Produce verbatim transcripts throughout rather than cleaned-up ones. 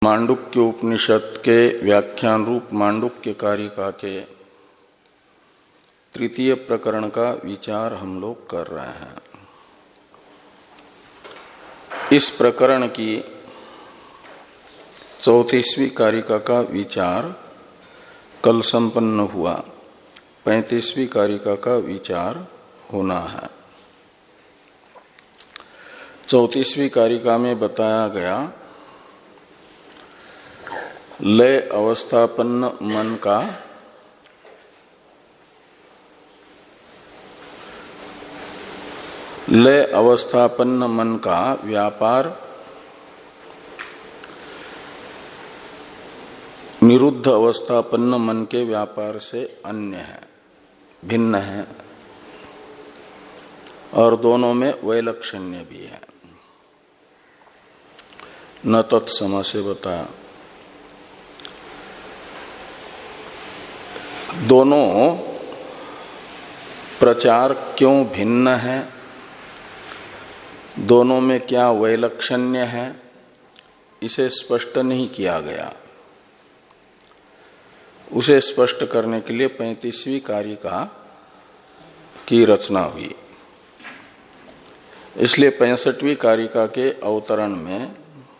मांडुक्य उपनिषद के व्याख्यान रूप मांडुक्य कारिका के तृतीय प्रकरण का विचार हम लोग कर रहे हैं। इस प्रकरण की चौतीसवीं कारिका का विचार कल संपन्न हुआ। पैंतीसवीं कारिका का विचार होना है। चौतीसवीं कारिका में बताया गया लय अवस्थापन्न मन का लय अवस्थापन्न मन का व्यापार निरुद्ध अवस्थापन्न मन के व्यापार से अन्य है, भिन्न है और दोनों में वैलक्षण्य भी है। न तत्सम से बताया। दोनों प्रचार क्यों भिन्न है, दोनों में क्या वैलक्षण्य है, इसे स्पष्ट नहीं किया गया। उसे स्पष्ट करने के लिए पैंतीसवीं कारिका की रचना हुई। इसलिए पैंसठवीं कारिका के अवतरण में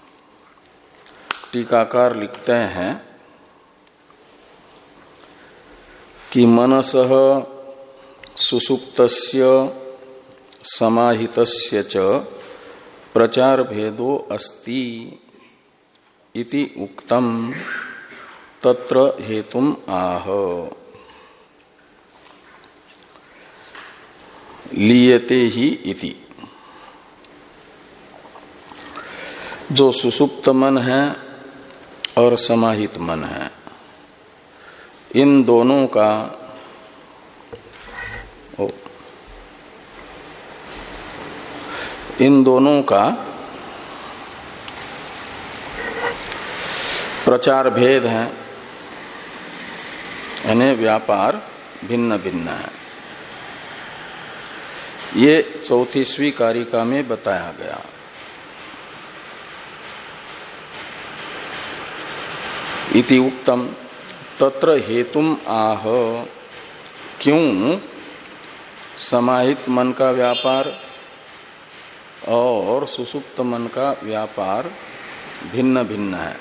टीकाकार लिखते हैं कि मनसः सुसुप्तस्य समाहितस्य च प्रचार भेदो अस्ति इति उक्तम तत्र हेतुम आह। लीयते ही इति। जो सुसुप्त मन है और समाहित मन है, इन दोनों का इन दोनों का प्रचार भेद है, यानी व्यापार भिन्न भिन्न है। ये चौतीसवीं कारिका में बताया गया। इति उक्तम तत्र हेतुम आह। क्यों समाहित मन का व्यापार और सुसुप्त मन का व्यापार भिन्न भिन्न है,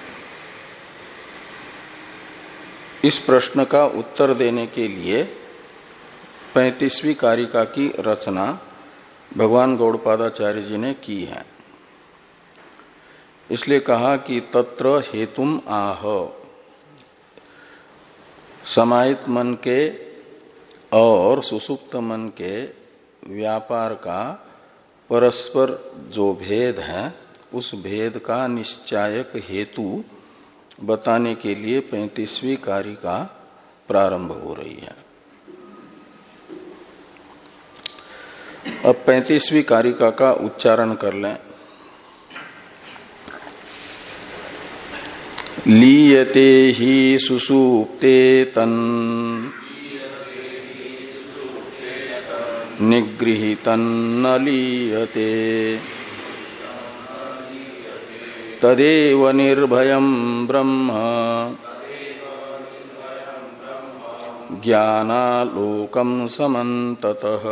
इस प्रश्न का उत्तर देने के लिए पैंतीसवीं कारिका की रचना भगवान गौड़पादाचार्य जी ने की है। इसलिए कहा कि तत्र हेतुम आह। समाहित मन के और सुसुप्त मन के व्यापार का परस्पर जो भेद है, उस भेद का निश्चायक हेतु बताने के लिए पैंतीसवीं कारिका प्रारंभ हो रही है। अब पैंतीसवीं कारिका का उच्चारण कर लें। लीयते ही सुसुप्ते तन् निगृहीतं न लीयते तदेव निर्भयं ब्रह्म ज्ञानालोकं समन्ततः।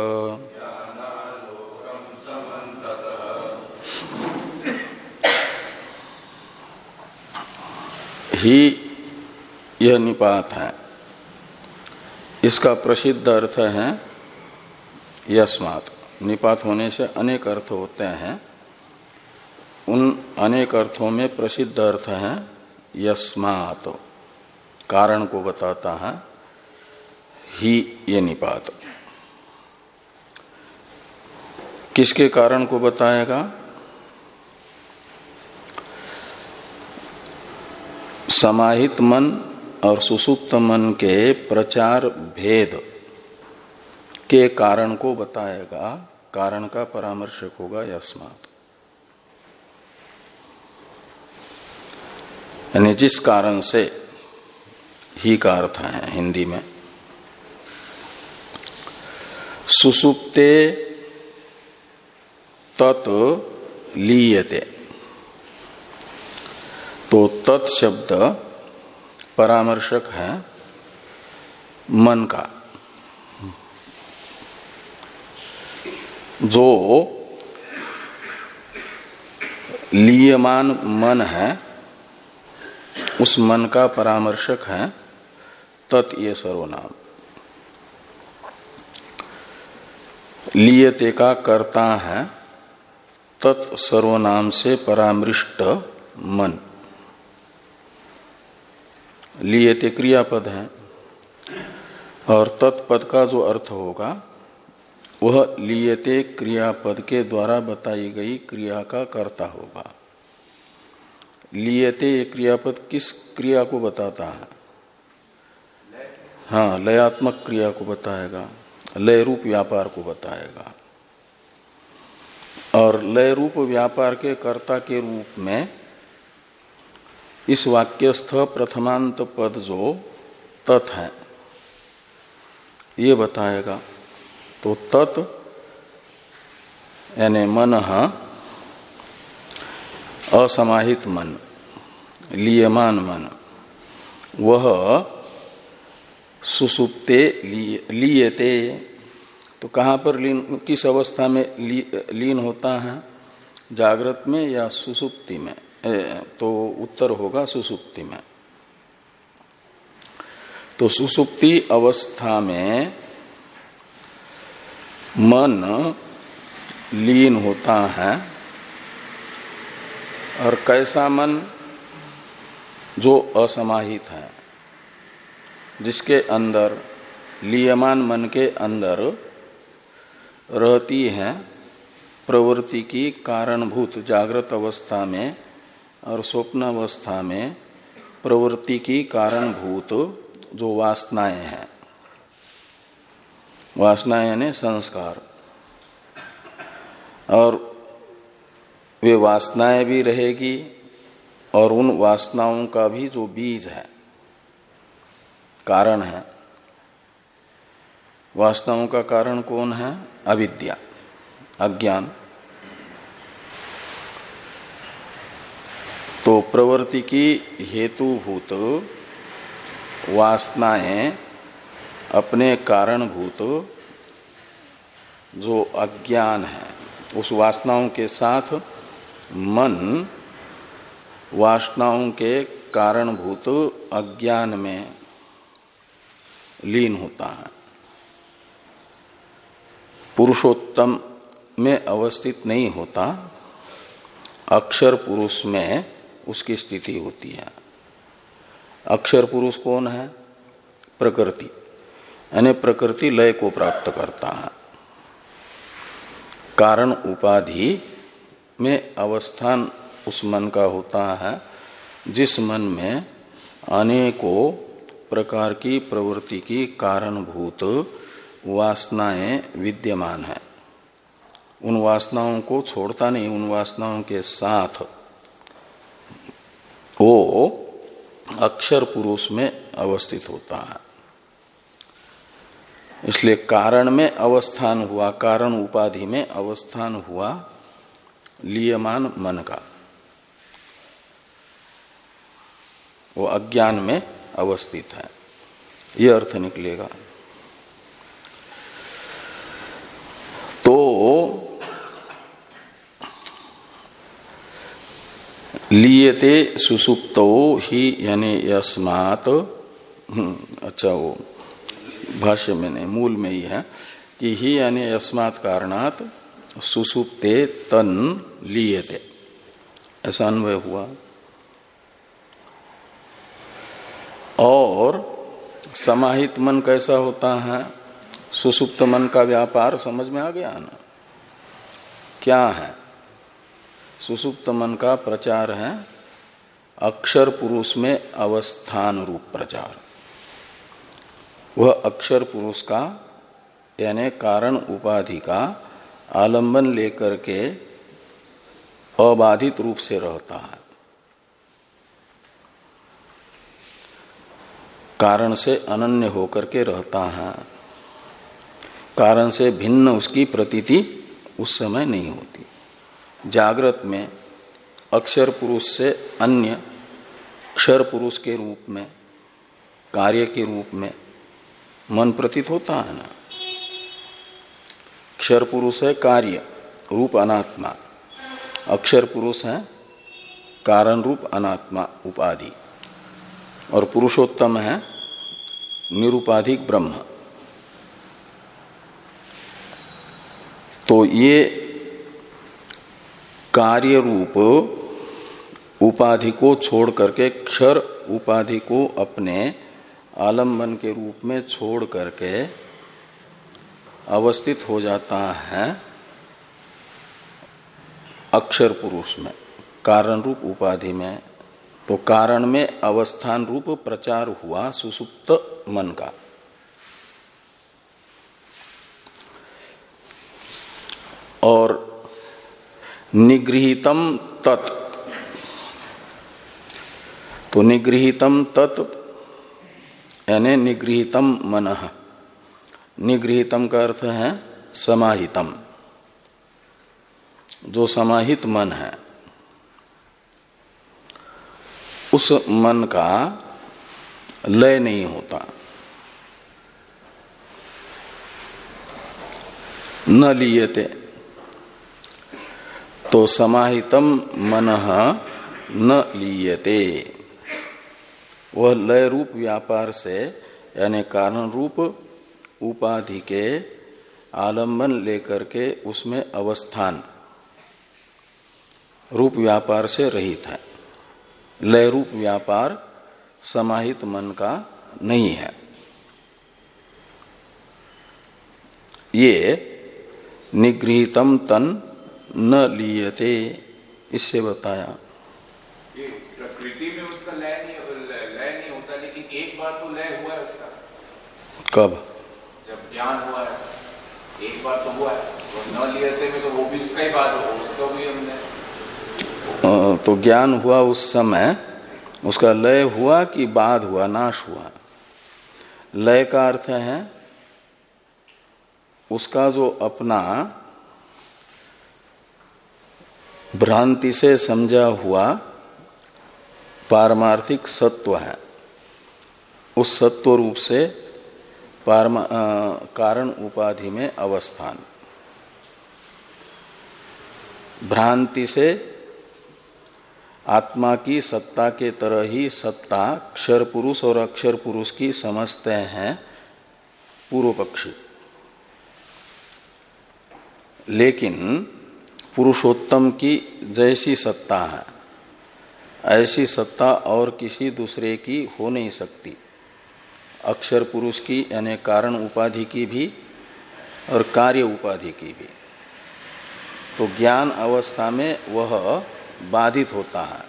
ही यह निपात है। इसका प्रसिद्ध अर्थ है यस्मात्। निपात होने से अनेक अर्थ होते हैं। उन अनेक अर्थों में प्रसिद्ध अर्थ है यस्मात्, कारण को बताता है। ही ये निपात किसके कारण को बताएगा? समाहित मन और सुसुप्त मन के प्रचार भेद के कारण को बताएगा। कारण का परामर्शक होगा यस्मात्, यानी जिस कारण से। ही का अर्थ है हिंदी में। सुसुप्ते तत् लीयते, तो तत् शब्द परामर्शक है मन का। जो लीयमान मन है उस मन का परामर्शक है तत् ये सर्वनाम। लीयते का कर्ता है तत् सर्वनाम से परामृष्ट मन। लीयते क्रियापद है और तत्पद का जो अर्थ होगा वह लीयते क्रियापद के द्वारा बताई गई क्रिया का कर्ता होगा। लीयते ये क्रियापद किस क्रिया को बताता है? हाँ, लयात्मक क्रिया को बताएगा, लय रूप व्यापार को बताएगा। और लय रूप व्यापार के कर्ता के रूप में इस वाक्यस्थ प्रथमांत पद जो तत् है ये बताएगा। तो तत् यानी मन असमाहित मन, लीयमान मन, वह सुसुप्ते लीयते। तो कहाँ पर लीन, किस अवस्था में ली, लीन होता है? जागृत में या सुसुप्ति में? ए, तो उत्तर होगा सुसुप्ति में। तो सुसुप्ति अवस्था में मन लीन होता है। और कैसा मन? जो असमाहित है, जिसके अंदर लीयमान मन के अंदर रहती है प्रवृत्ति की कारणभूत, जागृत अवस्था में और स्वप्न अवस्था में प्रवृत्ति की कारणभूत जो वासनाएं हैं, वासनाएं यानी संस्कार, और वे वासनाएं भी रहेगी और उन वासनाओं का भी जो बीज है, कारण है। वासनाओं का कारण कौन है? अविद्या, अज्ञान। तो प्रवृत्ति की हेतुभूत वासनाएं अपने कारणभूत जो अज्ञान है, उस वासनाओं के साथ मन वासनाओं के कारणभूत अज्ञान में लीन होता है। पुरुषोत्तम में अवस्थित नहीं होता, अक्षर पुरुष में उसकी स्थिति होती है। अक्षर पुरुष कौन है? प्रकृति, यानी प्रकृति लय को प्राप्त करता है। कारण उपाधि में अवस्थान उस मन का होता है जिस मन में अनेकों प्रकार की प्रवृत्ति की कारणभूत वासनाएं विद्यमान है। उन वासनाओं को छोड़ता नहीं, उन वासनाओं के साथ वो अक्षर पुरुष में अवस्थित होता है। इसलिए कारण में अवस्थान हुआ, कारण उपाधि में अवस्थान हुआ लीयमान मन का, वो अज्ञान में अवस्थित है, ये अर्थ निकलेगा। तो लीयते सुसुप्तो ही यानी यस्मात्, अच्छा वो भाष्य में नहीं, मूल में ही है कि ही यानी यस्मात् कारणात् सुसुप्ते तन लीयते, ऐसा अन्वय हुआ। और समाहित मन कैसा होता है? सुसुप्त मन का व्यापार समझ में आ गया ना? क्या है? सुसुप्त मन का प्रचार है अक्षर पुरुष में अवस्थान रूप प्रचार। वह अक्षर पुरुष का यानी कारण उपाधि का आलंबन लेकर के अबाधित रूप से रहता है, कारण से अनन्य होकर के रहता है। कारण से भिन्न उसकी प्रतीति उस समय नहीं होती। जागृत में अक्षर पुरुष से अन्य अक्षर पुरुष के रूप में, कार्य के रूप में मन प्रतीत होता है ना। अक्षर पुरुष है कार्य रूप अनात्मा, अक्षर पुरुष है कारण रूप अनात्मा उपाधि, और पुरुषोत्तम है निरुपाधिक ब्रह्म। तो ये कार्य रूप उपाधि को छोड़ करके, क्षर उपाधि को अपने आलम्बन के रूप में छोड़ करके अवस्थित हो जाता है अक्षर पुरुष में, कारण रूप उपाधि में। तो कारण में अवस्थान रूप प्रचार हुआ सुसुप्त मन का। और निगृहीतम तत्, तो निगृहीतम तत् यानी निगृहीतम मनः, निगृहीतम का अर्थ है समाहितम, जो समाहित मन है उस मन का लय नहीं होता, न लीयते। तो समाहितम मनः न लीयते, वह लय रूप व्यापार से यानी कारण रूप उपाधि के आलम्बन लेकर के उसमें अवस्थान रूप व्यापार से रहित है। लय रूप व्यापार समाहित मन का नहीं है। ये निगृहीतम तन न लीयते, इससे बताया। ये प्रकृति में उसका लय नहीं, लय नहीं होता, लेकिन एक बार तो लय हुआ है उसका। कब? जब ज्ञान हुआ है, एक बार तो हुआ है। तो न लियते में तो वो भी उसका ही बात हो, उसको भी हमने तो ज्ञान हुआ उस समय, उसका लय हुआ कि बाद हुआ, नाश हुआ। लय का अर्थ है उसका जो अपना भ्रांति से समझा हुआ पारमार्थिक सत्व है, उस सत्व रूप से पारमा, आ, कारण उपाधि में अवस्थान। भ्रांति से आत्मा की सत्ता के तरह ही सत्ता क्षर पुरुष और अक्षर पुरुष की समझते हैं पूर्व पक्षी, लेकिन पुरुषोत्तम की जैसी सत्ता है ऐसी सत्ता और किसी दूसरे की हो नहीं सकती। अक्षर पुरुष की यानी कारण उपाधि की भी और कार्य उपाधि की भी। तो ज्ञान अवस्था में वह बाधित होता है,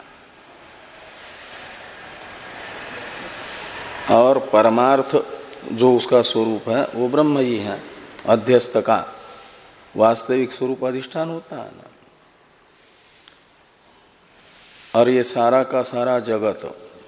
और परमार्थ जो उसका स्वरूप है वो ब्रह्म ही है। अध्यस्त का वास्तविक स्वरूप अधिष्ठान होता है ना। और ये सारा का सारा जगत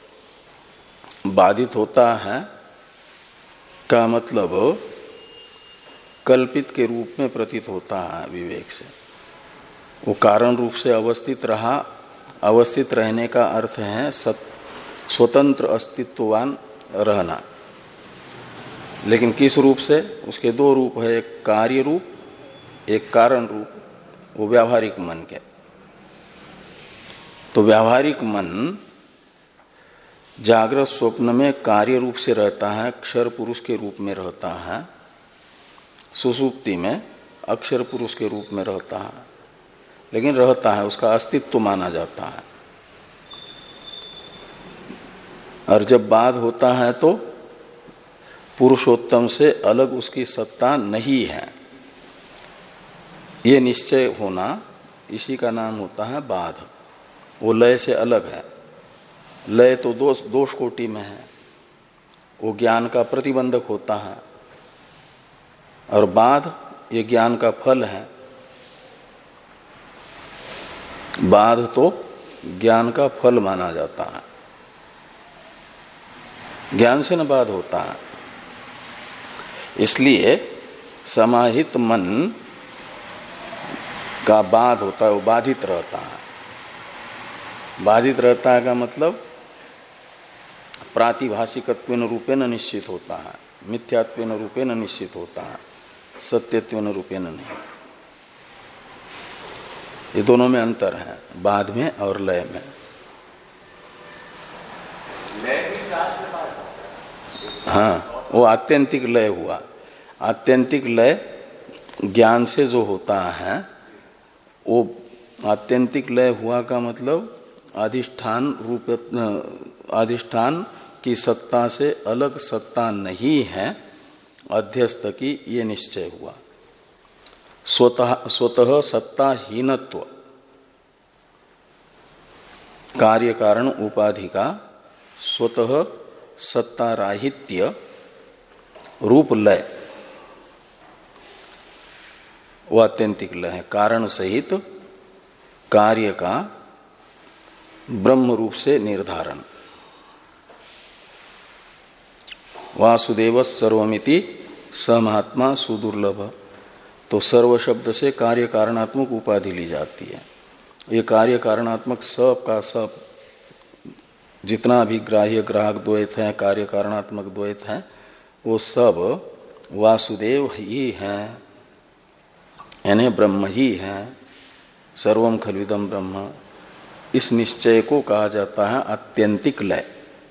बाधित होता है का मतलब कल्पित के रूप में प्रतीत होता है विवेक से। वो कारण रूप से अवस्थित रहा, अवस्थित रहने का अर्थ है स्वतंत्र अस्तित्ववान रहना। लेकिन किस रूप से? उसके दो रूप है, एक कार्य रूप, एक कारण रूप, वो व्यावहारिक मन के। तो व्यावहारिक मन जागृत स्वप्न में कार्य रूप से रहता है, अक्षर पुरुष के रूप में रहता है, सुषुप्ति में अक्षर पुरुष के रूप में रहता है, लेकिन रहता है, उसका अस्तित्व माना जाता है। और जब बाध होता है तो पुरुषोत्तम से अलग उसकी सत्ता नहीं है, ये निश्चय होना, इसी का नाम होता है बाध। वो लय से अलग है। लय तो दोष दोष कोटि में है, वो ज्ञान का प्रतिबंधक होता है, और बाध ये ज्ञान का फल है। बाध तो ज्ञान का फल माना जाता है, ज्ञान से न बाध होता है। इसलिए समाहित मन का बाध होता है, वो बाधित रहता है। बाधित रहता है का मतलब प्रातिभाषिकत्वेन रूपेण निश्चित होता है, मिथ्यात्वेन रूपेण निश्चित होता है, सत्यत्वेन रूपेण नहीं। ये दोनों में अंतर है, बाद में और लय में। लय भी चार में बात, हाँ, वो आत्यंतिक लय हुआ। आत्यंतिक लय ज्ञान से जो होता है, वो आत्यंतिक लय हुआ का मतलब अधिष्ठान रूप, अधिष्ठान की सत्ता से अलग सत्ता नहीं है अध्यस्त की, ये निश्चय हुआ। स्वतः स्वतः सत्ताहीनत्व, कार्य कारण उपाधि का स्वतः सत्ताराहित्य रूप लय, वो आत्यंतिक लय है। कारण सहित कार्य का ब्रह्म रूप से निर्धारण। वासुदेव सर्वमिति स महात्मा सुदुर्लभ, तो सर्व शब्द से कार्य कारणात्मक उपाधि ली जाती है। ये कार्य कारणात्मक सब का सब जितना भी ग्राह्य ग्राहक द्वैत है, कार्य कारणात्मक द्वैत है, वो सब वासुदेव ही है, यानी ब्रह्म ही है। सर्वम खलविदम ब्रह्म, इस निश्चय को कहा जाता है आत्यंतिक लय।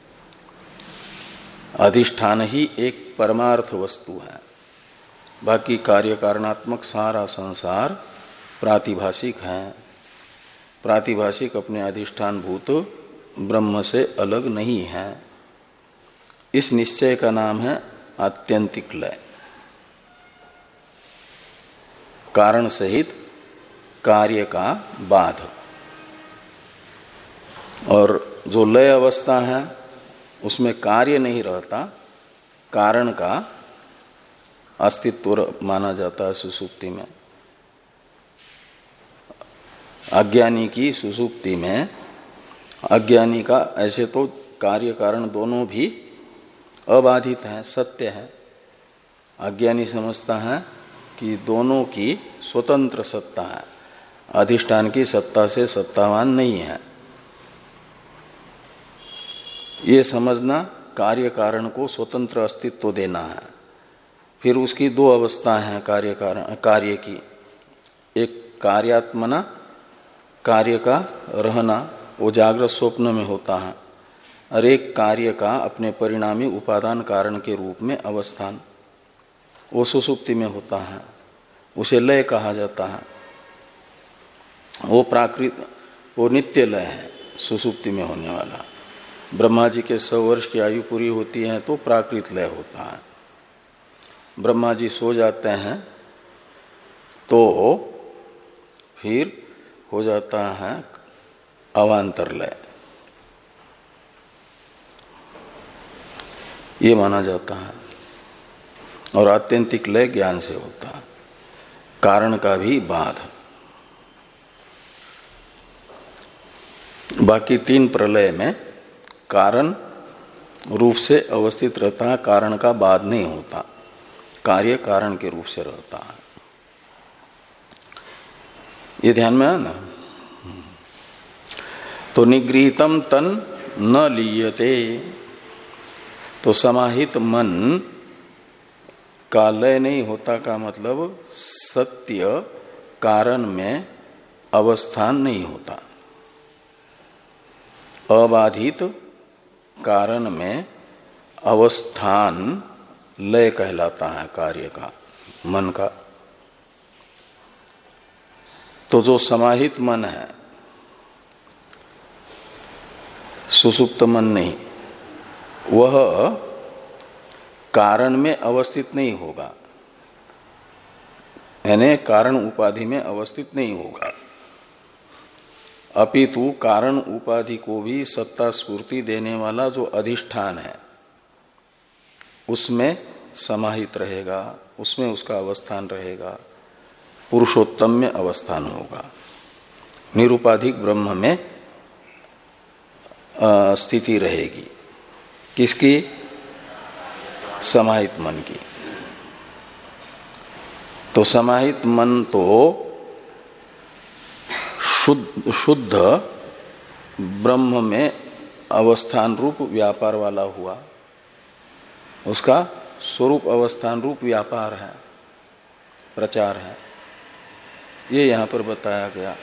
अधिष्ठान ही एक परमार्थ वस्तु है, बाकी कार्य कारणात्मक सारा संसार प्रातिभाषिक है। प्रातिभाषिक अपने अधिष्ठान भूत ब्रह्म से अलग नहीं है। इस निश्चय का नाम है आत्यंतिक लय। कारण सहित कार्य का बाध। और जो लय अवस्था है उसमें कार्य नहीं रहता, कारण का अस्तित्व माना जाता है सुसुप्ति में। अज्ञानी की सुसुप्ति में, अज्ञानी का ऐसे तो कार्य कारण दोनों भी अबाधित है, सत्य है। अज्ञानी समझता है कि दोनों की स्वतंत्र सत्ता है, अधिष्ठान की सत्ता से सत्तावान नहीं है। ये समझना कार्य कारण को स्वतंत्र अस्तित्व देना है। फिर उसकी दो अवस्था हैं कार्य कारण कार्य की, एक कार्यात्मना, कार्य का रहना, वो जागृत स्वप्न में होता है, और एक कार्य का अपने परिणामी उपादान कारण के रूप में अवस्थान, वो सुसुप्ति में होता है। उसे लय कहा जाता है। वो प्राकृत वो नित्य लय है, सुसुप्ति में होने वाला। ब्रह्मा जी के सौ वर्ष की आयु पूरी होती है तो प्राकृत लय होता है। ब्रह्मा जी सो जाते हैं तो फिर हो जाता है अवांतर लय, ये माना जाता है। और आत्यंतिक लय ज्ञान से होता है, कारण का भी बाध। बाकी तीन प्रलय में कारण रूप से अवस्थित रहता है, कारण का बाध नहीं होता, कार्य कारण के रूप से रहता है। ये ध्यान में है ना। तो निगृहीतम तन न लीयते, तो समाहित मन का लय नहीं होता का मतलब सत्य कारण में अवस्थान नहीं होता। अबाधित कारण में अवस्थान लय कहलाता है कार्य का, मन का। तो जो समाहित मन है, सुसुप्त मन नहीं, वह कारण में अवस्थित नहीं होगा, यानी कारण उपाधि में अवस्थित नहीं होगा। अपितु कारण उपाधि को भी सत्ता स्फूर्ति देने वाला जो अधिष्ठान है उसमें समाहित रहेगा, उसमें उसका अवस्थान रहेगा, पुरुषोत्तम में अवस्थान होगा। निरुपाधिक ब्रह्म में स्थिति रहेगी। किसकी? समाहित मन की। तो समाहित मन तो शुद्ध शुद्ध ब्रह्म में अवस्थान रूप व्यापार वाला हुआ, उसका स्वरूप अवस्थान रूप व्यापार है, प्रचार है, ये यहां पर बताया गया।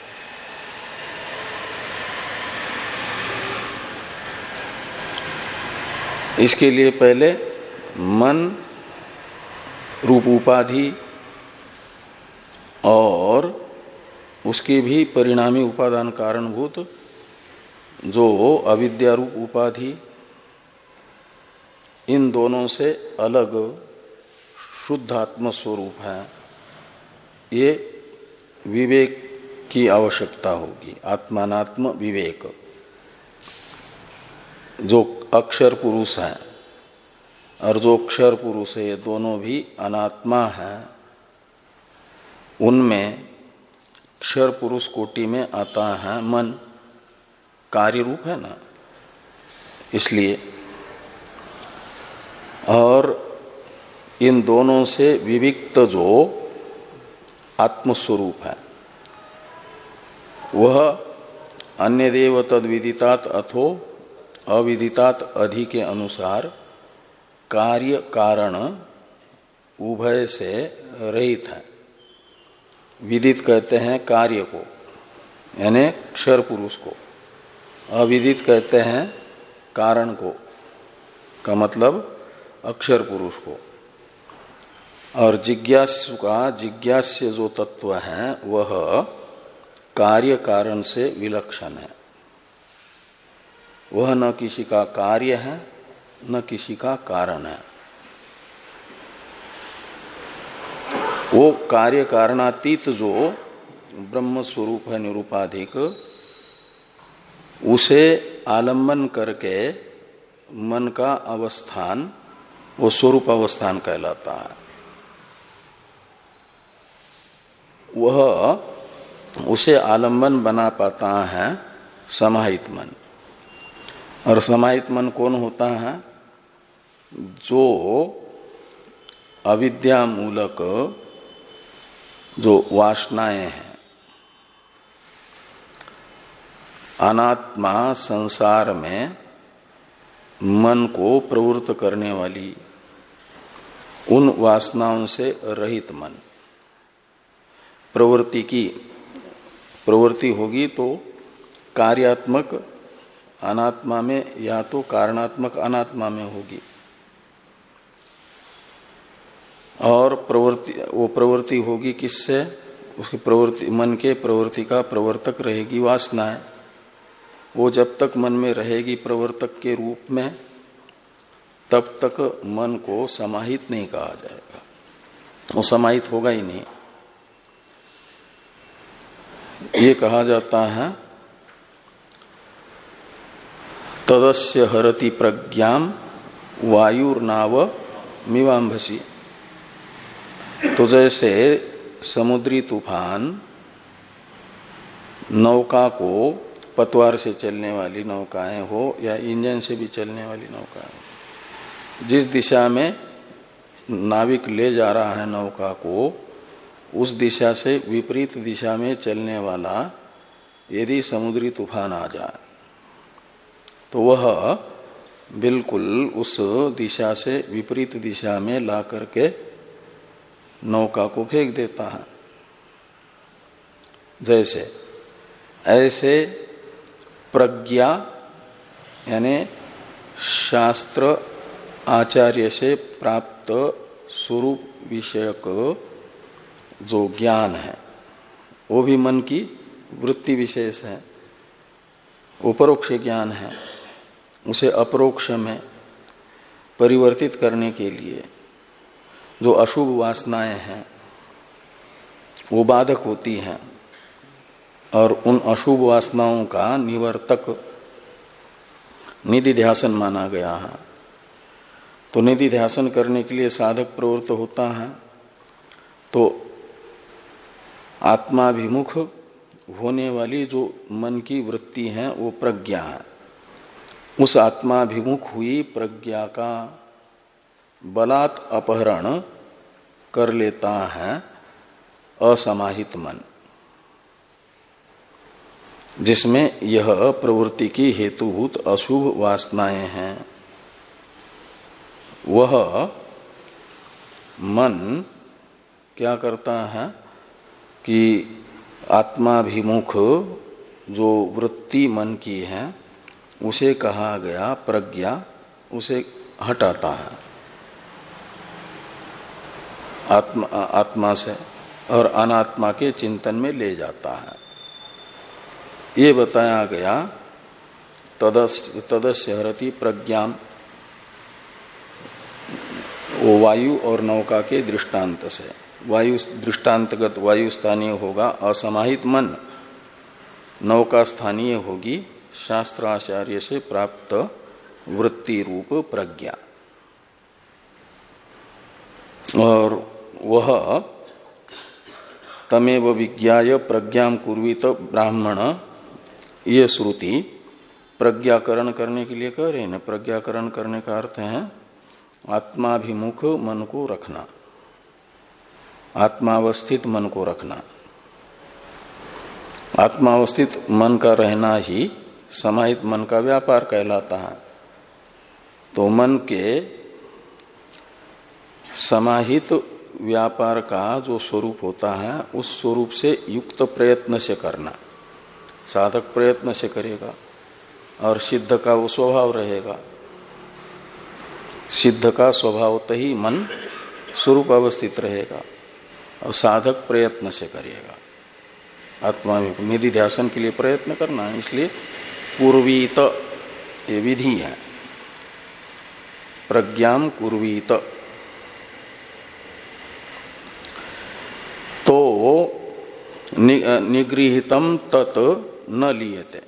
इसके लिए पहले मन रूप उपाधि और उसके भी परिणामी उपादान कारणभूत जो अविद्या रूप उपाधि, इन दोनों से अलग शुद्ध आत्म स्वरूप है, ये विवेक की आवश्यकता होगी। आत्मानात्म विवेक, जो अक्षर पुरुष है और जो अक्षर पुरुष है, ये दोनों भी अनात्मा है। उनमें अक्षर पुरुष कोटि में आता है मन, कार्य रूप है ना, इसलिए। और इन दोनों से विविक्त जो आत्मस्वरूप है, वह अन्य देव तद विदितात अथो अविदितात अधि के अनुसार कार्य कारण उभय से रहित है। विदित कहते हैं कार्य को, यानी अक्षर पुरुष को, अविदित कहते हैं कारण को, का मतलब अक्षर पुरुष को। और जिज्ञासु का, जिज्ञास्य जो तत्व है वह कार्य कारण से विलक्षण है। वह न किसी का कार्य है न किसी का कारण है। वो कार्य कारणातीत जो ब्रह्म स्वरूप है निरूपाधिक, उसे आलम्बन करके मन का अवस्थान वो स्वरूप अवस्थान कहलाता है। वह उसे आलम्बन बना पाता है समाहित मन। और समाहित मन कौन होता है? जो अविद्या मूलक जो वासनाएं हैं, अनात्मा संसार में मन को प्रवृत्त करने वाली उन वासनाओं से रहित मन। प्रवृत्ति की प्रवृत्ति होगी तो कार्यात्मक अनात्मा में या तो कारणात्मक अनात्मा में होगी। और प्रवृत्ति, वो प्रवृत्ति होगी किससे? उसकी प्रवृत्ति, मन के प्रवृत्ति का प्रवर्तक रहेगी वासनाएं। वो जब तक मन में रहेगी प्रवर्तक के रूप में, तब तक मन को समाहित नहीं कहा जाएगा, वो समाहित होगा ही नहीं। ये कहा जाता है तदस्य हरति प्रज्ञाम वायुर्नाव मीवांभसी। तो जैसे समुद्री तूफान नौका को, पतवार से चलने वाली नौकाएं हो या इंजन से भी चलने वाली नौकाएं, जिस दिशा में नाविक ले जा रहा है नौका को, उस दिशा से विपरीत दिशा में चलने वाला यदि समुद्री तूफान आ जाए तो वह बिल्कुल उस दिशा से विपरीत दिशा में ला करके नौका को फेंक देता है। जैसे ऐसे प्रज्ञा यानी शास्त्र आचार्य से प्राप्त स्वरूप विषयक जो ज्ञान है, वो भी मन की वृत्ति विशेष है, वो परोक्ष ज्ञान है। उसे अपरोक्ष में परिवर्तित करने के लिए जो अशुभ वासनाएं हैं वो बाधक होती हैं, और उन अशुभ वासनाओं का निवर्तक निधि ध्यासन माना गया है। तो निधि ध्यासन करने के लिए साधक प्रवृत्त होता है, तो आत्माभिमुख होने वाली जो मन की वृत्ति है वो प्रज्ञा है। उस आत्माभिमुख हुई प्रज्ञा का बलात् अपहरण कर लेता है असमाहित मन। जिसमें यह प्रवृत्ति की हेतुभूत अशुभ वासनाएं हैं, वह मन क्या करता है कि आत्माभिमुख जो वृत्ति मन की है उसे कहा गया प्रज्ञा, उसे हटाता है आत्मा आत्मा से और अनात्मा के चिंतन में ले जाता है। ये बताया गया तदस्य तदस्य हरति प्रज्ञाम, वो वायु और नौका के दृष्टांत से। वायु दृष्टांतगत वायु स्थानीय होगा असमाहित मन, नौका स्थानीय होगी शास्त्राचार्य से प्राप्त वृत्ति रूप प्रज्ञा। और वह तमेव विज्ञाय प्रज्ञाम कुर्वीत ब्राह्मण, ये श्रुति प्रज्ञाकरण करने के लिए कह रहे हैं। प्रज्ञाकरण करने का अर्थ है आत्माभिमुख मन को रखना, आत्मावस्थित मन को रखना। आत्मावस्थित मन का रहना ही समाहित मन का व्यापार कहलाता है। तो मन के समाहित व्यापार का जो स्वरूप होता है उस स्वरूप से युक्त प्रयत्न से करना, साधक प्रयत्न से करेगा और सिद्ध का वो स्वभाव रहेगा। सिद्ध का स्वभावतः ही मन स्वरूप अवस्थित रहेगा और साधक प्रयत्न से करेगा। आत्मा में निधि ध्यासन के लिए प्रयत्न करना है, इसलिए पूर्वीत ये विधि है। प्रज्ञाम कुर्वीत, तो निगृहीतम तत् न लीयते,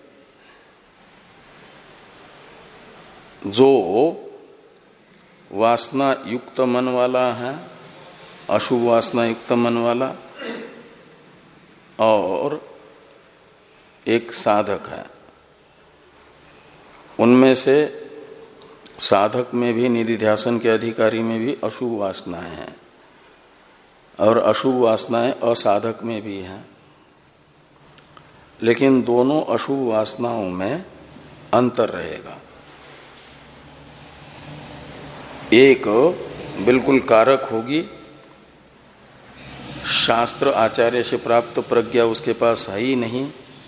जो वासना युक्त मन वाला है, अशुभ वासना युक्त मन वाला, और एक साधक है, उनमें से साधक में भी निधिध्यासन के अधिकारी में भी अशुभ वासनाएं हैं और अशुभ वासनाएं असाधक में भी हैं। लेकिन दोनों अशुभ वासनाओं में अंतर रहेगा। एक बिल्कुल कारक होगी, शास्त्र आचार्य से प्राप्त प्रज्ञा उसके पास है ही नहीं,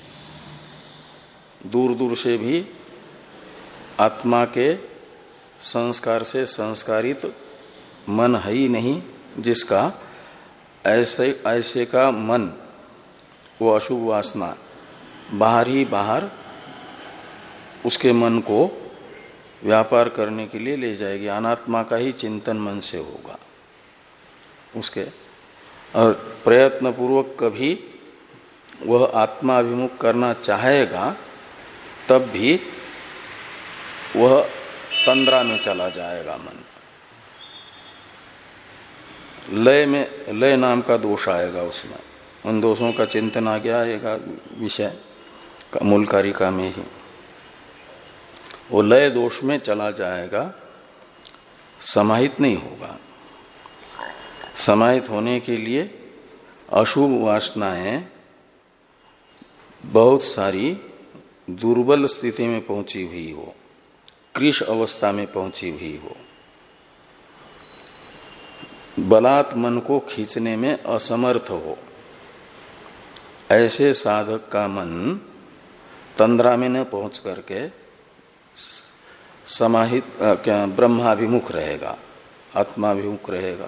दूर दूर से भी आत्मा के संस्कार से संस्कारित मन है ही नहीं, जिसका ऐसे ऐसे का मन, वो अशुभ वासना बाहर ही बाहर उसके मन को व्यापार करने के लिए ले जाएगी। अनात्मा का ही चिंतन मन से होगा उसके, और प्रयत्न पूर्वक कभी वह आत्माभिमुख करना चाहेगा तब भी वह तंद्रा में चला जाएगा। मन लय में, लय नाम का दोष आएगा उसमें, उन दोषों का चिंतन आ गया आएगा विषय मूल कारिका में ही। वो लय दोष में चला जाएगा, समाहित नहीं होगा। समाहित होने के लिए अशुभ वासनाएं बहुत सारी दुर्बल स्थिति में पहुंची हुई हो, कृश अवस्था में पहुंची हुई हो, बलात् मन को खींचने में असमर्थ हो, ऐसे साधक का मन तंद्रा में न पहुंच करके समाहित क्या ब्रह्माभिमुख रहेगा, आत्माभिमुख रहेगा।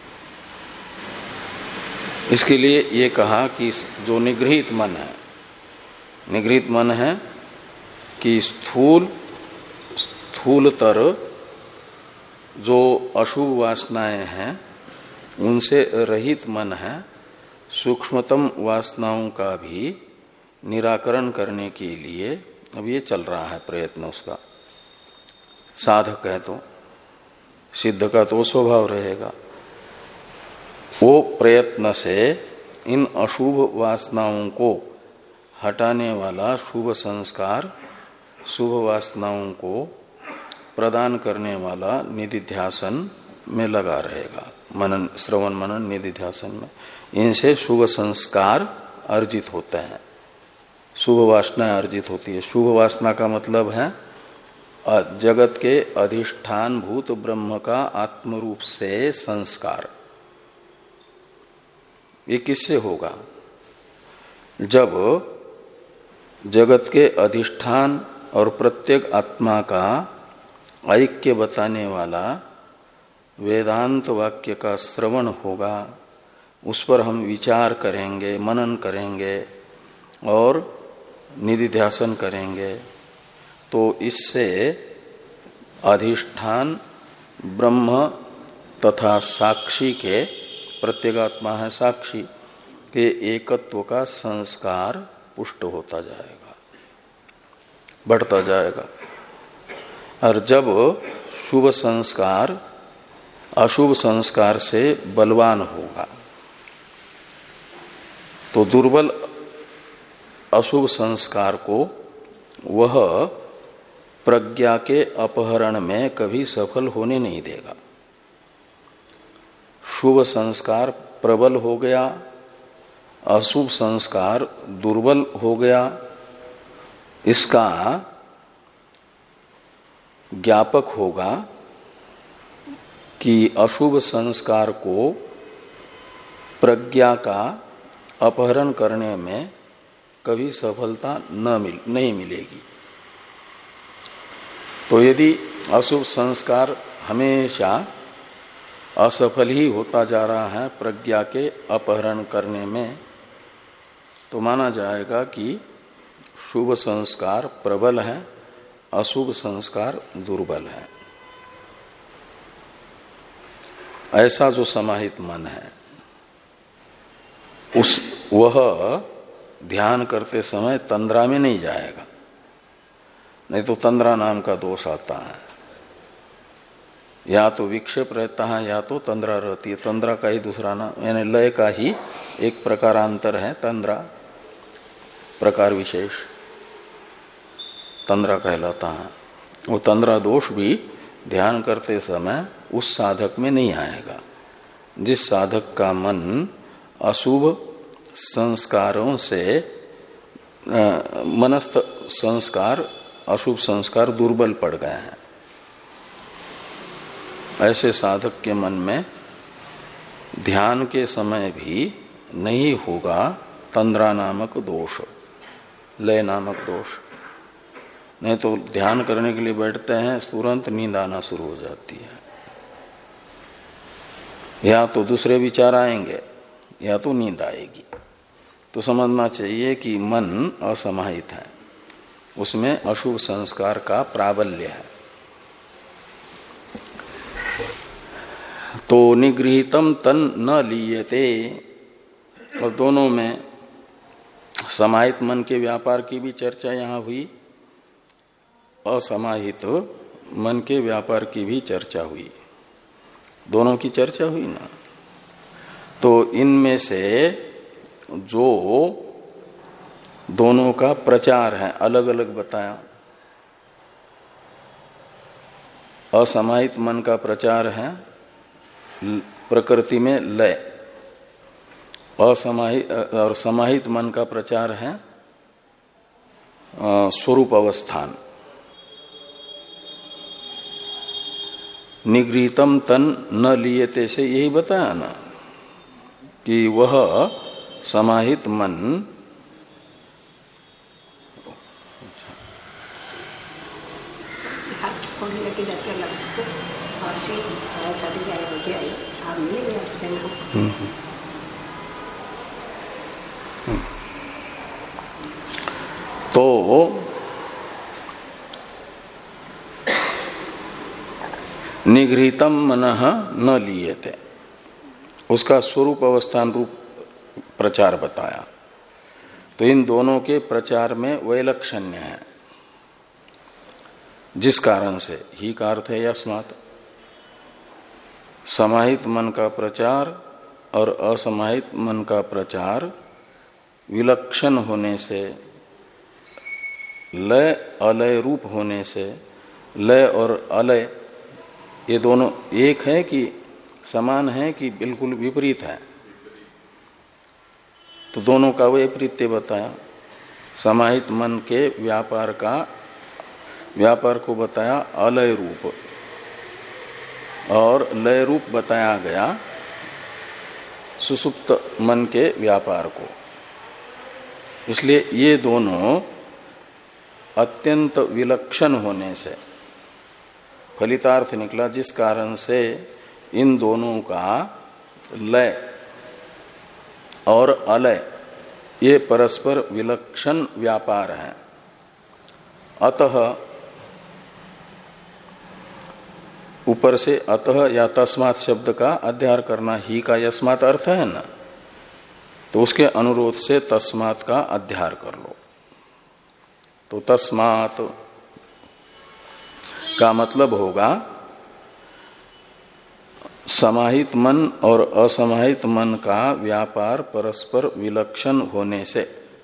इसके लिए ये कहा कि जो निगृहीत मन है, निगृहीत मन है कि स्थूल स्थूलतर जो अशुभ वासनाएं हैं उनसे रहित मन है, सूक्ष्मतम वासनाओं का भी निराकरण करने के लिए अब ये चल रहा है प्रयत्न उसका। साधक है तो सिद्ध का तो स्वभाव रहेगा, वो प्रयत्न से इन अशुभ वासनाओं को हटाने वाला शुभ संस्कार, शुभ वासनाओं को प्रदान करने वाला निधिध्यासन में लगा रहेगा। मनन, श्रवण मनन निधिध्यासन में इनसे शुभ संस्कार अर्जित होते हैं, शुभ वासना अर्जित होती है। शुभ वासना का मतलब है जगत के अधिष्ठान भूत ब्रह्म का आत्मरूप से संस्कार। ये किससे होगा? जब जगत के अधिष्ठान और प्रत्येक आत्मा का ऐक्य बताने वाला वेदांत वाक्य का श्रवण होगा, उस पर हम विचार करेंगे, मनन करेंगे और निधिध्यासन करेंगे, तो इससे अधिष्ठान ब्रह्म तथा साक्षी के, प्रत्येगात्मा है साक्षी के एकत्व का संस्कार पुष्ट होता जाएगा, बढ़ता जाएगा। और जब शुभ संस्कार अशुभ संस्कार से बलवान होगा तो दुर्बल अशुभ संस्कार को वह प्रज्ञा के अपहरण में कभी सफल होने नहीं देगा। शुभ संस्कार प्रबल हो गया, अशुभ संस्कार दुर्बल हो गया, इसका ज्ञापक होगा कि अशुभ संस्कार को प्रज्ञा का अपहरण करने में कभी सफलता न मिल नहीं मिलेगी। तो यदि अशुभ संस्कार हमेशा असफल ही होता जा रहा है प्रज्ञा के अपहरण करने में, तो माना जाएगा कि शुभ संस्कार प्रबल है, अशुभ संस्कार दुर्बल है। ऐसा जो समाहित मन है उस वह ध्यान करते समय तंद्रा में नहीं जाएगा, नहीं तो तंद्रा नाम का दोष आता है। या तो विक्षेप रहता है या तो तंद्रा रहती है। तंद्रा का ही दूसरा नाम, यानी लय का ही एक प्रकारांतर है तंद्रा, प्रकार विशेष तंद्रा कहलाता है। वो तंद्रा दोष भी ध्यान करते समय उस साधक में नहीं आएगा जिस साधक का मन अशुभ संस्कारों से मनस्थ संस्कार, अशुभ संस्कार दुर्बल पड़ गए हैं। ऐसे साधक के मन में ध्यान के समय भी नहीं होगा तंद्रा नामक दोष, लय नामक दोष। नहीं तो ध्यान करने के लिए बैठते हैं, तुरंत नींद आना शुरू हो जाती है, या तो दूसरे विचार आएंगे या तो नींद आएगी। तो समझना चाहिए कि मन असमाहित है, उसमें अशुभ संस्कार का प्राबल्य है। तो निगृहीतम तन न लीयते, और दोनों में समाहित मन के व्यापार की भी चर्चा यहाँ हुई, असमाहित मन के व्यापार की भी चर्चा हुई, दोनों की चर्चा हुई ना। तो इनमें से जो दोनों का प्रचार है अलग अलग बताया। असमाहित मन का प्रचार है प्रकृति में लय, असमाहित और समाहित मन का प्रचार है स्वरूप अवस्थान। निगृहीतम तन न लियते से यही बताया ना कि वह समाहित मन लेके जाते हैं लगभग और से साढ़े ग्यारह बजे आई, आप मिलेंगे उस टाइम। तो निगृहीतम मनः न लीयते, उसका स्वरूप अवस्थान रूप प्रचार बताया। तो इन दोनों के प्रचार में वैलक्षण्य है, जिस कारण से ही का अर्थ है यस्मात्। समाहित मन का प्रचार और असमाहित मन का प्रचार विलक्षण होने से, लय अलय रूप होने से, लय और अलय ये दोनों एक है कि समान है कि बिल्कुल विपरीत है। तो दोनों का वैपरीत्य बताया। समाहित मन के व्यापार का व्यापार को बताया अलय रूप और लय रूप बताया गया सुसुप्त मन के व्यापार को। इसलिए ये दोनों अत्यंत विलक्षण होने से फलितार्थ निकला, जिस कारण से इन दोनों का लय और अलय ये परस्पर विलक्षण व्यापार है। अतः ऊपर से अतः या तस्मात् शब्द का अध्यार करना, ही का यस्मात् अर्थ है ना, तो उसके अनुरोध से तस्मात् का अध्यार कर लो। तो तस्मात् का मतलब होगा समाहित मन और असमाहित मन का व्यापार परस्पर विलक्षण होने से।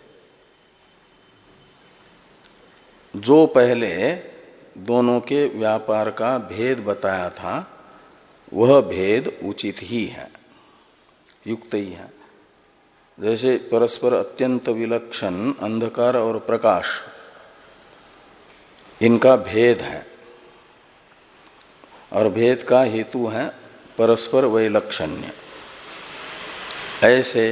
जो पहले दोनों के व्यापार का भेद बताया था वह भेद उचित ही है, युक्त ही है। जैसे परस्पर अत्यंत विलक्षण अंधकार और प्रकाश, इनका भेद है और भेद का हेतु है परस्पर वैलक्षण्य। ऐसे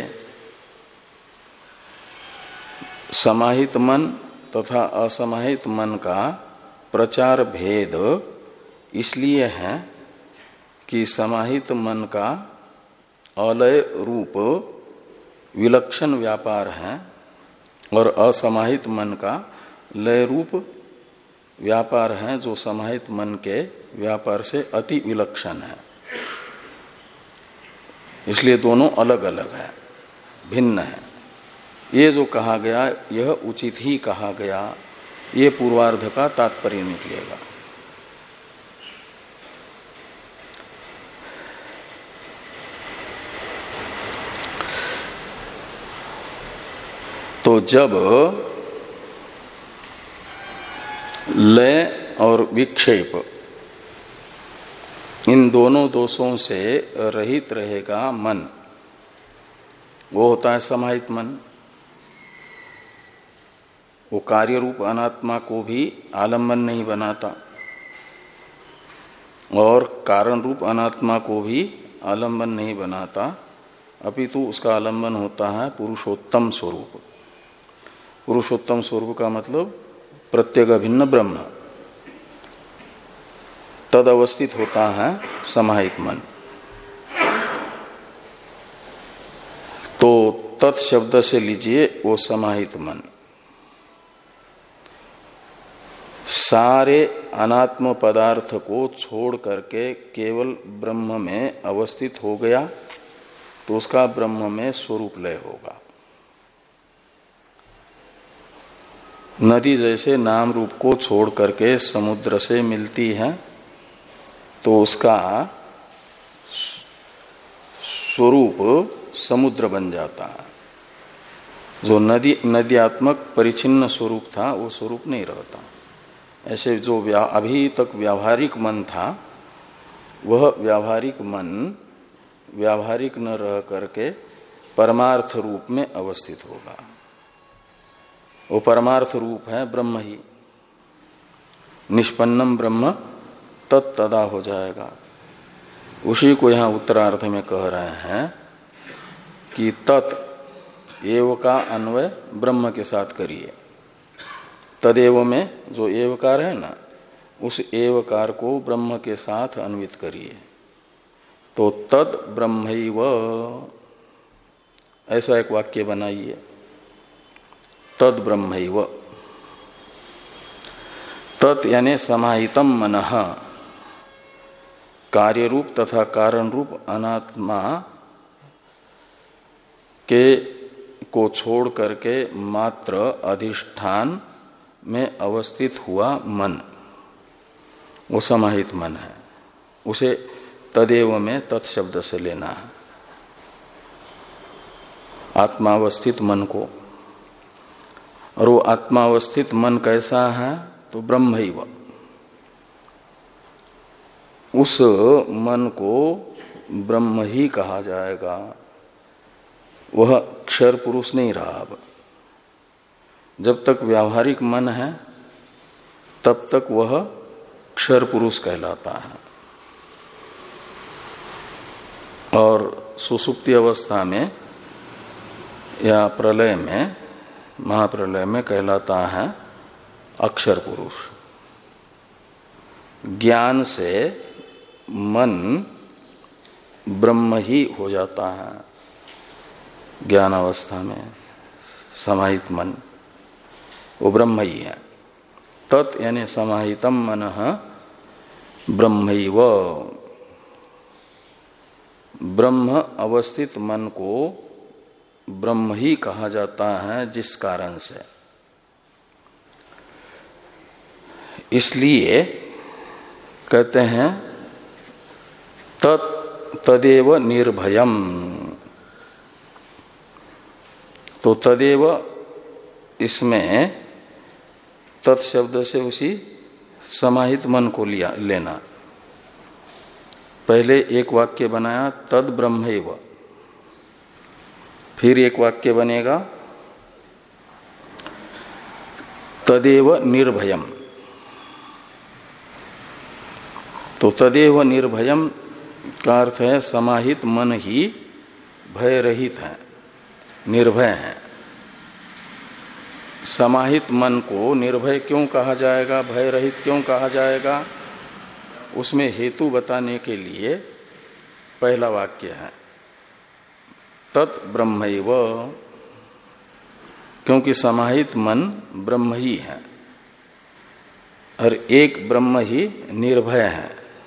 समाहित मन तथा असमाहित मन का प्रचार भेद इसलिए है कि समाहित मन का अलय रूप विलक्षण व्यापार है और असमाहित मन का लय रूप व्यापार है, जो समाहित मन के व्यापार से अति विलक्षण है। इसलिए दोनों अलग अलग है, भिन्न है। ये जो कहा गया यह उचित ही कहा गया, ये पूर्वार्ध का तात्पर्य निकलेगा। तो जब लय और विक्षेप इन दोनों दोषों से रहित रहेगा मन, वो होता है समाहित मन। वो कार्य रूप अनात्मा को भी आलम्बन नहीं बनाता और कारण रूप अनात्मा को भी आलम्बन नहीं बनाता, अपितु उसका आलम्बन होता है पुरुषोत्तम स्वरूप। पुरुषोत्तम स्वरूप का मतलब प्रत्येक अभिन्न ब्रह्म, तद अवस्थित होता है समाहित मन। तो तत्शब्द से लीजिए वो समाहित मन सारे अनात्म पदार्थ को छोड़ करके केवल ब्रह्म में अवस्थित हो गया, तो उसका ब्रह्म में स्वरूप लय होगा। नदी जैसे नाम रूप को छोड़ करके समुद्र से मिलती है, तो उसका स्वरूप समुद्र बन जाता है। जो नदी नद्यात्मक परिचिन्न स्वरूप था वो स्वरूप नहीं रहता। ऐसे जो अभी तक व्यावहारिक मन था, वह व्यावहारिक मन व्यावहारिक न रह करके परमार्थ रूप में अवस्थित होगा। वो परमार्थ रूप है ब्रह्म ही, निष्पन्नम ब्रह्म तत्तदा हो जाएगा। उसी को यहां उत्तरार्थ में कह रहे हैं कि तत् एव का अन्वय ब्रह्म के साथ करिए। तदेव में जो एवकार है ना, उस एवकार को ब्रह्म के साथ अन्वित करिए, तो तद ब्रह्मैव ऐसा एक वाक्य बनाइए। तद ब्रह्मैव, तत् यानी समाहितम मनः, कार्य रूप तथा कारण रूप अनात्मा के को छोड़ करके मात्र अधिष्ठान में अवस्थित हुआ मन, वो समाहित मन है। उसे तदेव में तत्शब्द से लेना है, आत्मावस्थित मन को। और वो आत्मावस्थित मन कैसा है? तो ब्रह्मैव। उस मन को ब्रह्म ही कहा जाएगा, वह क्षर पुरुष नहीं रहा अब। जब तक व्यावहारिक मन है तब तक वह क्षर पुरुष कहलाता है, और सुसुप्ति अवस्था में या प्रलय में, महाप्रलय में कहलाता है अक्षर पुरुष। ज्ञान से मन ब्रह्म ही हो जाता है, ज्ञान अवस्था में समाहित मन वो ब्रह्म ही है। तत् यानी समाहितम मनः ब्रह्मैव, ब्रह्म अवस्थित मन को ब्रह्म ही कहा जाता है जिस कारण से। इसलिए कहते हैं तत् तदेव निर्भयम। तो तदेव इसमें तत्शब्द से उसी समाहित मन को लिया लेना। पहले एक वाक्य बनाया तद ब्रह्मैव, फिर एक वाक्य बनेगा तदेव निर्भयम। तो तदेव निर्भयम का अर्थ है समाहित मन ही भय रहित है, निर्भय है। समाहित मन को निर्भय क्यों कहा जाएगा, भय रहित क्यों कहा जाएगा, उसमें हेतु बताने के लिए पहला वाक्य है तत् ब्रह्मैव, क्योंकि समाहित मन ब्रह्म ही है और एक ब्रह्म ही निर्भय है।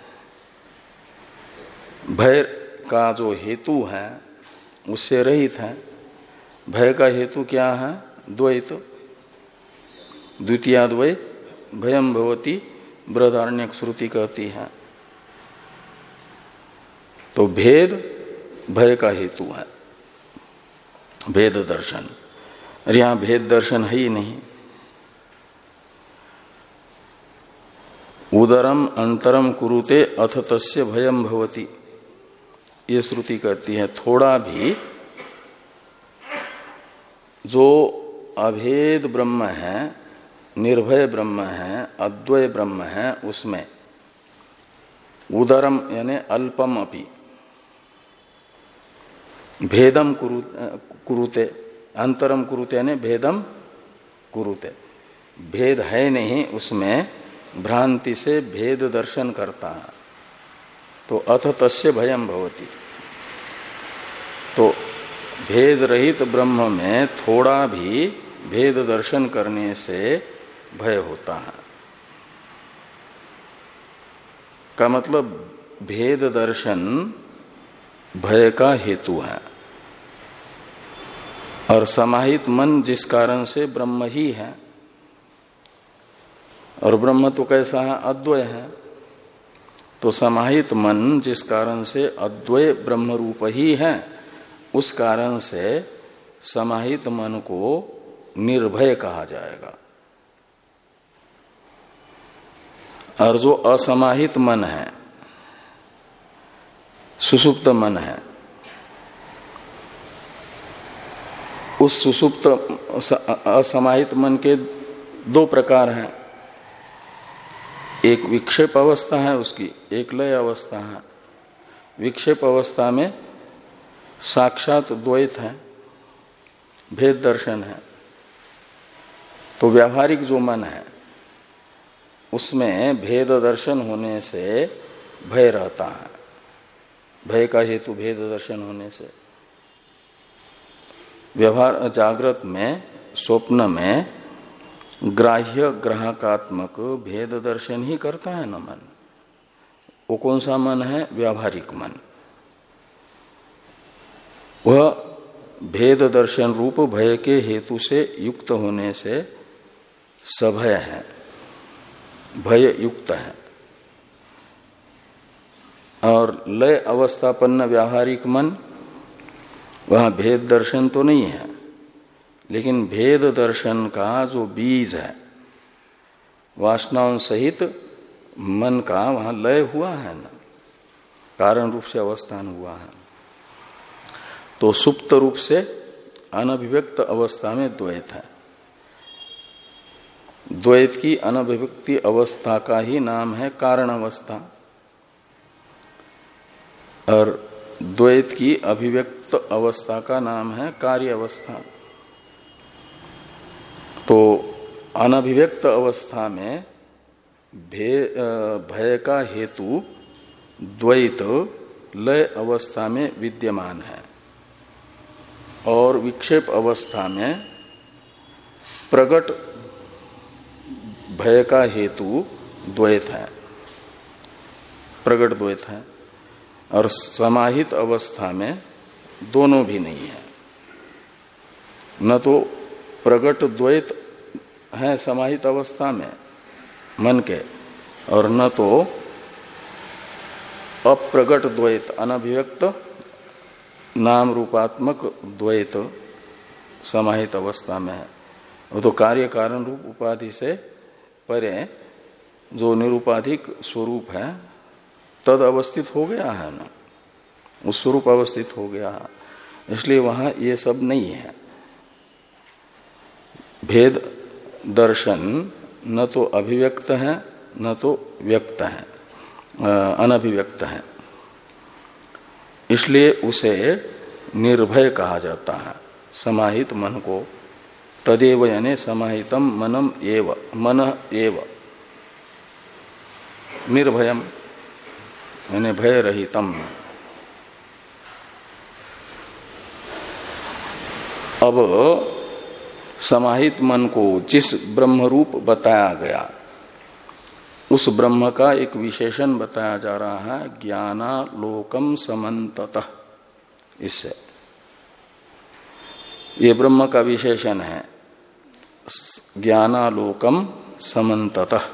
भय का जो हेतु है उससे रहित है। भय का हेतु क्या है? द्वैत, द्वितीयाद्वय भयम भवति बृहदारण्यक श्रुति कहती है। तो भेद भय का हेतु है, भेद दर्शन। और यहां भेद दर्शन है ही नहीं। उदरम अंतरम कुरुते अथ तस्य भयम भवति, ये श्रुति कहती है थोड़ा भी जो अभेद ब्रह्म है, निर्भय ब्रह्म है, अद्वय ब्रह्म है, उसमें उदरम यानी अल्पम अपि भेदम कुरुते, अंतरम कुरुते यानी भेदम कुरुते, भेद है नहीं उसमें, भ्रांति से भेद दर्शन करता है। तो अथ तस्य भयम भवति, तो भेद रहित ब्रह्म में थोड़ा भी भेद दर्शन करने से भय होता है। का मतलब भेद दर्शन भय का हेतु है, और समाहित मन जिस कारण से ब्रह्म ही है, और ब्रह्म तो कैसा है? अद्वय है। तो समाहित मन जिस कारण से अद्वय ब्रह्म रूप ही है, उस कारण से समाहित मन को निर्भय कहा जाएगा। और जो असमाहित मन है, सुसुप्त मन है, उस सुसुप्त असमाहित मन के दो प्रकार हैं। एक विक्षेप अवस्था है उसकी, एक लय अवस्था है। विक्षेप अवस्था में साक्षात द्वैत है, भेद दर्शन है। तो व्यावहारिक जो मन है उसमें भेद दर्शन होने से भय रहता है, भय का हेतु भेद दर्शन होने से। व्यवहार जागृत में, स्वप्न में ग्राह्य ग्राहकात्मक भेद दर्शन ही करता है न मन। वो कौन सा मन है? व्यावहारिक मन। वह भेद दर्शन रूप भय के हेतु से युक्त होने से सभय है, भय युक्त है। और लय अवस्थापन्न व्यावहारिक मन, वहां भेद दर्शन तो नहीं है, लेकिन भेद दर्शन का जो बीज है, वासनाओं सहित मन का वहां लय हुआ है ना, कारण रूप से अवस्थान हुआ है। तो सुप्त रूप से अनभिव्यक्त अवस्था में द्वैत है, द्वैत की अनभिव्यक्ति अवस्था का ही नाम है कारण अवस्था, और द्वैत की अभिव्यक्त अवस्था का नाम है कार्य अवस्था। तो अनभिव्यक्त अवस्था में भय का हेतु द्वैत लय अवस्था में विद्यमान है, और विक्षेप अवस्था में प्रगट भय का हेतु द्वैत है, प्रगट द्वैत है। और समाहित अवस्था में दोनों भी नहीं है, न तो प्रगट द्वैत है समाहित अवस्था में मन के, और न तो अप्रगट द्वैत अनभिव्यक्त नाम रूपात्मक द्वैत समाहित अवस्था में है। वो तो कार्य कारण रूप उपाधि से परे जो निरूपाधिक स्वरूप है तद अवस्थित हो गया है ना, उस स्वरूप अवस्थित हो गया है, इसलिए वहां ये सब नहीं है। भेद दर्शन न तो अभिव्यक्त है न तो व्यक्त है, अनभिव्यक्त है, इसलिए उसे निर्भय कहा जाता है समाहित मन को। तदेव यानी समाहितम मनम एव, मन एव निर्भयम यानी भय रहितम। अब समाहित मन को जिस ब्रह्म रूप बताया गया उस ब्रह्म का एक विशेषण बताया जा रहा है, ज्ञानालोकम समन्ततः। इससे ये ब्रह्म का विशेषण है, ज्ञानालोकम समन्ततः।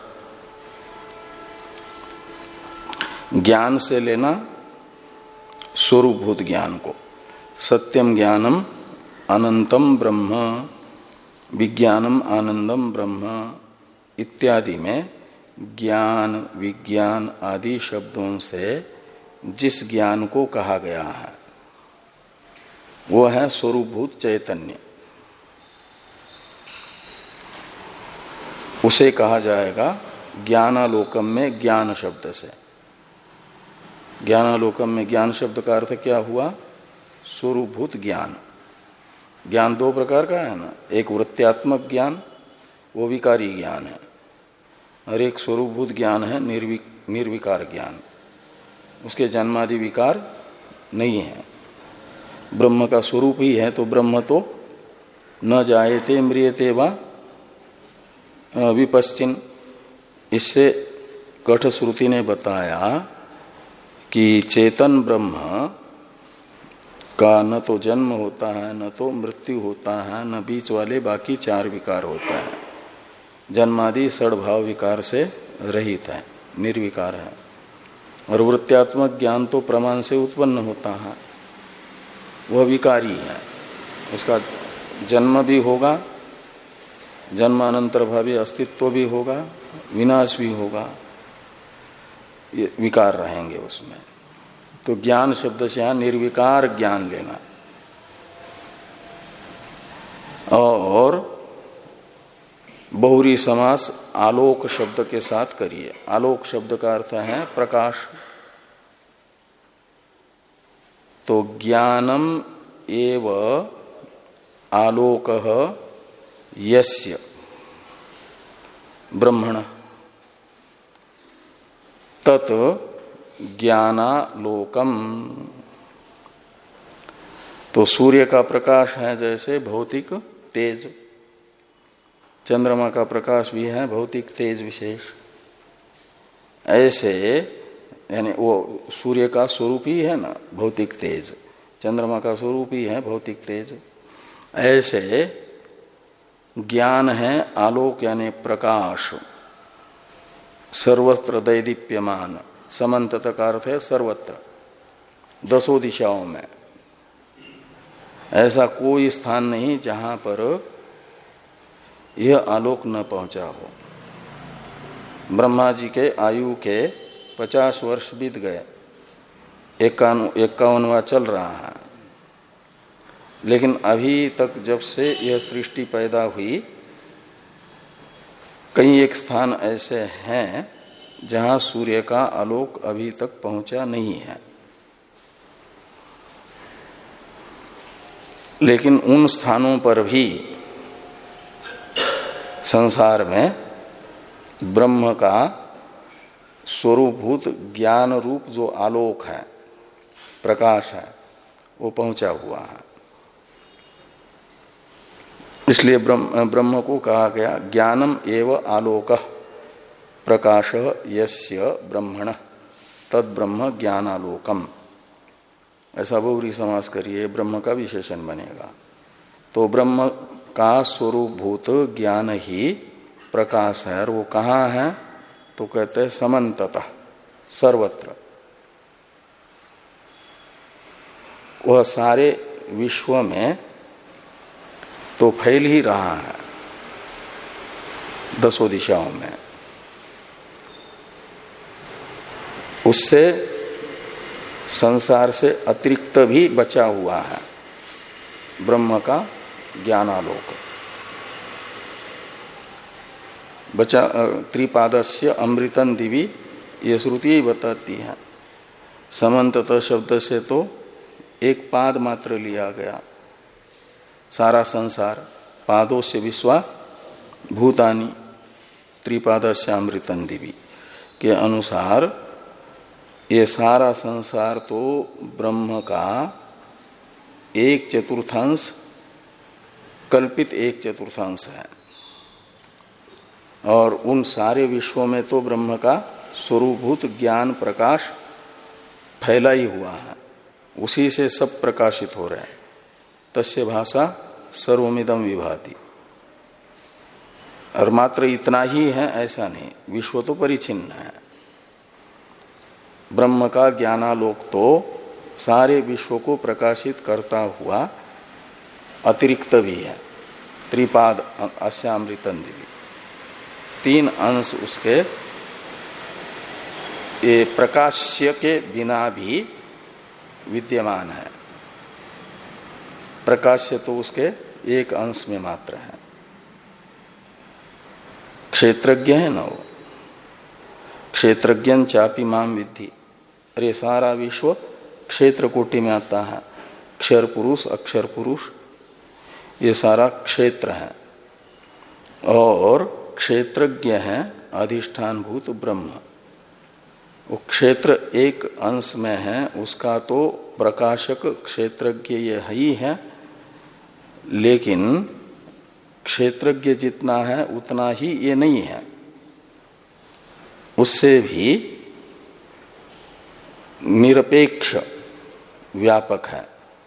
ज्ञान से लेना स्वरूपभूत ज्ञान को, सत्यम ज्ञानम अनंतम ब्रह्म, विज्ञानम आनंदम ब्रह्म इत्यादि में ज्ञान विज्ञान आदि शब्दों से जिस ज्ञान को कहा गया है वो है स्वरूपभूत चैतन्य। उसे कहा जाएगा ज्ञानालोकम में ज्ञान शब्द से। ज्ञानालोकम में ज्ञान शब्द का अर्थ क्या हुआ? स्वरूपभूत ज्ञान। ज्ञान दो प्रकार का है ना, एक वृत्त्यात्मक ज्ञान, वो विकारी ज्ञान है, और एक स्वरूपभूत ज्ञान है निर्वि, निर्विकार ज्ञान। उसके जन्मादि विकार नहीं है, ब्रह्म का स्वरूप ही है। तो ब्रह्म तो न जायते म्रियते वा विपश्चिन, इससे कठ श्रुति ने बताया कि चेतन ब्रह्म का न तो जन्म होता है न तो मृत्यु होता है, न बीच वाले बाकी चार विकार होता है, जन्मादि सद्भाव विकार से रहित है, निर्विकार है। और वृत्त्यात्मक ज्ञान तो प्रमाण से उत्पन्न होता है, वह विकारी है, उसका जन्म भी होगा, जन्मानंतर भावी अस्तित्व भी होगा, विनाश भी होगा, ये विकार रहेंगे उसमें। तो ज्ञान शब्द से यहां निर्विकार ज्ञान लेना। और बहुरी समास आलोक शब्द के साथ करिए। आलोक शब्द का अर्थ है प्रकाश। तो ज्ञानम एव आलोकः यस्य ब्रह्मण तत् ज्ञानालोकम। तो सूर्य का प्रकाश है जैसे भौतिक तेज, चंद्रमा का प्रकाश भी है भौतिक तेज विशेष, ऐसे यानी वो सूर्य का स्वरूप ही है ना भौतिक तेज, चंद्रमा का स्वरूप ही है भौतिक तेज। ऐसे ज्ञान है आलोक यानी प्रकाश, सर्वत्र दैदीप्यमान। समन्तत का अर्थ है सर्वत्र, दसों दिशाओं में। ऐसा कोई स्थान नहीं जहां पर यह आलोक न पहुंचा हो। ब्रह्मा जी के आयु के पचास वर्ष बीत गए, इक्यावनवा चल रहा है, लेकिन अभी तक जब से यह सृष्टि पैदा हुई कई एक स्थान ऐसे हैं जहां सूर्य का आलोक अभी तक पहुंचा नहीं है, लेकिन उन स्थानों पर भी संसार में ब्रह्म का स्वरूपभूत ज्ञान रूप जो आलोक है, प्रकाश है, वो पहुंचा हुआ है। इसलिए ब्रह्म ब्रह्म को कहा गया ज्ञानम एव आलोक प्रकाश यस्य ब्रह्मण तद ब्रह्म ज्ञानालोकम। ऐसा बहुरी समास करिए, ब्रह्म का विशेषण बनेगा। तो ब्रह्म का स्वरूपभूत ज्ञान ही प्रकाश है, और वो कहाँ है? तो कहते हैं समन्ततः, सर्वत्र। वह सारे विश्व में तो फैल ही रहा है, दसों दिशाओं में। उससे संसार से अतिरिक्त भी बचा हुआ है ब्रह्म का ज्ञानालोक। बचा त्रिपादस्य अमृतन दिवी, ये श्रुति ही बताती है। समन्ततः शब्द से तो एक पाद मात्र लिया गया, सारा संसार। पादों से विश्वा भूतानि त्रिपादस्य अमृतन दिवी के अनुसार ये सारा संसार तो ब्रह्म का एक चतुर्थांश, कल्पित एक चतुर्थांश है, और उन सारे विश्वों में तो ब्रह्म का स्वरूपभूत ज्ञान प्रकाश फैला ही हुआ है, उसी से सब प्रकाशित हो रहे हैं। तस्य भाषा सर्वमिदं विभाति। और मात्र इतना ही है ऐसा नहीं, विश्व तो परिचिन्न है। ब्रह्म का ज्ञानालोक तो सारे विश्व को प्रकाशित करता हुआ अतिरिक्त भी है। त्रिपाद अस्यामृतन दिवी, तीन अंश उसके ये प्रकाश्य के बिना भी विद्यमान है। प्रकाश्य तो उसके एक अंश में मात्र है। क्षेत्रज्ञ है ना वो, क्षेत्रज्ञन चापी माम विद्धि। अरे सारा विश्व क्षेत्र कोटि में आता है। क्षर पुरुष, अक्षर पुरुष, ये सारा क्षेत्र है। और क्षेत्रज्ञ है अधिष्ठान भूत ब्रह्म। वो क्षेत्र एक अंश में है, उसका तो प्रकाशक क्षेत्रज्ञ ये ही है, लेकिन क्षेत्रज्ञ जितना है उतना ही ये नहीं है, उससे भी निरपेक्ष व्यापक है।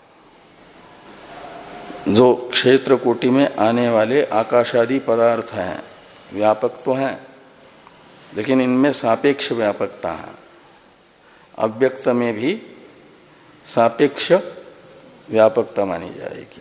जो क्षेत्र कोटि में आने वाले आकाशादि पदार्थ हैं व्यापक तो हैं, लेकिन इनमें सापेक्ष व्यापकता है। अव्यक्त में भी सापेक्ष व्यापकता मानी जाएगी,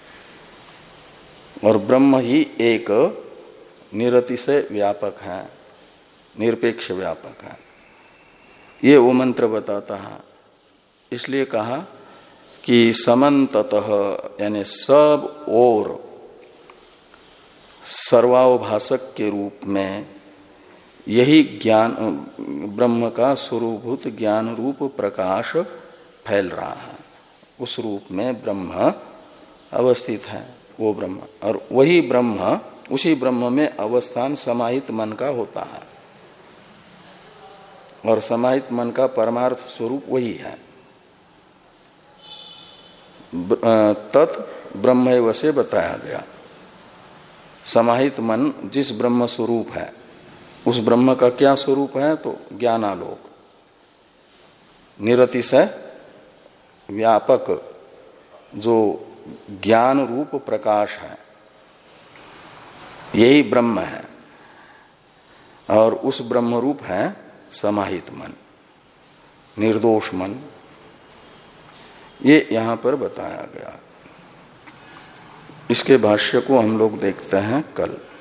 और ब्रह्म ही एक निरतिशय व्यापक है, निरपेक्ष व्यापक है। ये वो मंत्र बताता है। इसलिए कहा कि समन्ततः यानी सब और सर्वावभाषक के रूप में यही ज्ञान ब्रह्म का स्वरूपभूत ज्ञान रूप प्रकाश फैल रहा है। उस रूप में ब्रह्म अवस्थित है, वो ब्रह्म। और वही ब्रह्म, उसी ब्रह्म में अवस्थान समाहित मन का होता है, और समाहित मन का परमार्थ स्वरूप वही है। तत् ब्रह्मैव से बताया गया। समाहित मन जिस ब्रह्म स्वरूप है, उस ब्रह्म का क्या स्वरूप है? तो ज्ञानालोक, निरतिशय व्यापक जो ज्ञान रूप प्रकाश है, यही ब्रह्म है। और उस ब्रह्म रूप है समाहित मन, निर्दोष मन। ये यहां पर बताया गया। इसके भाष्य को हम लोग देखते हैं कल।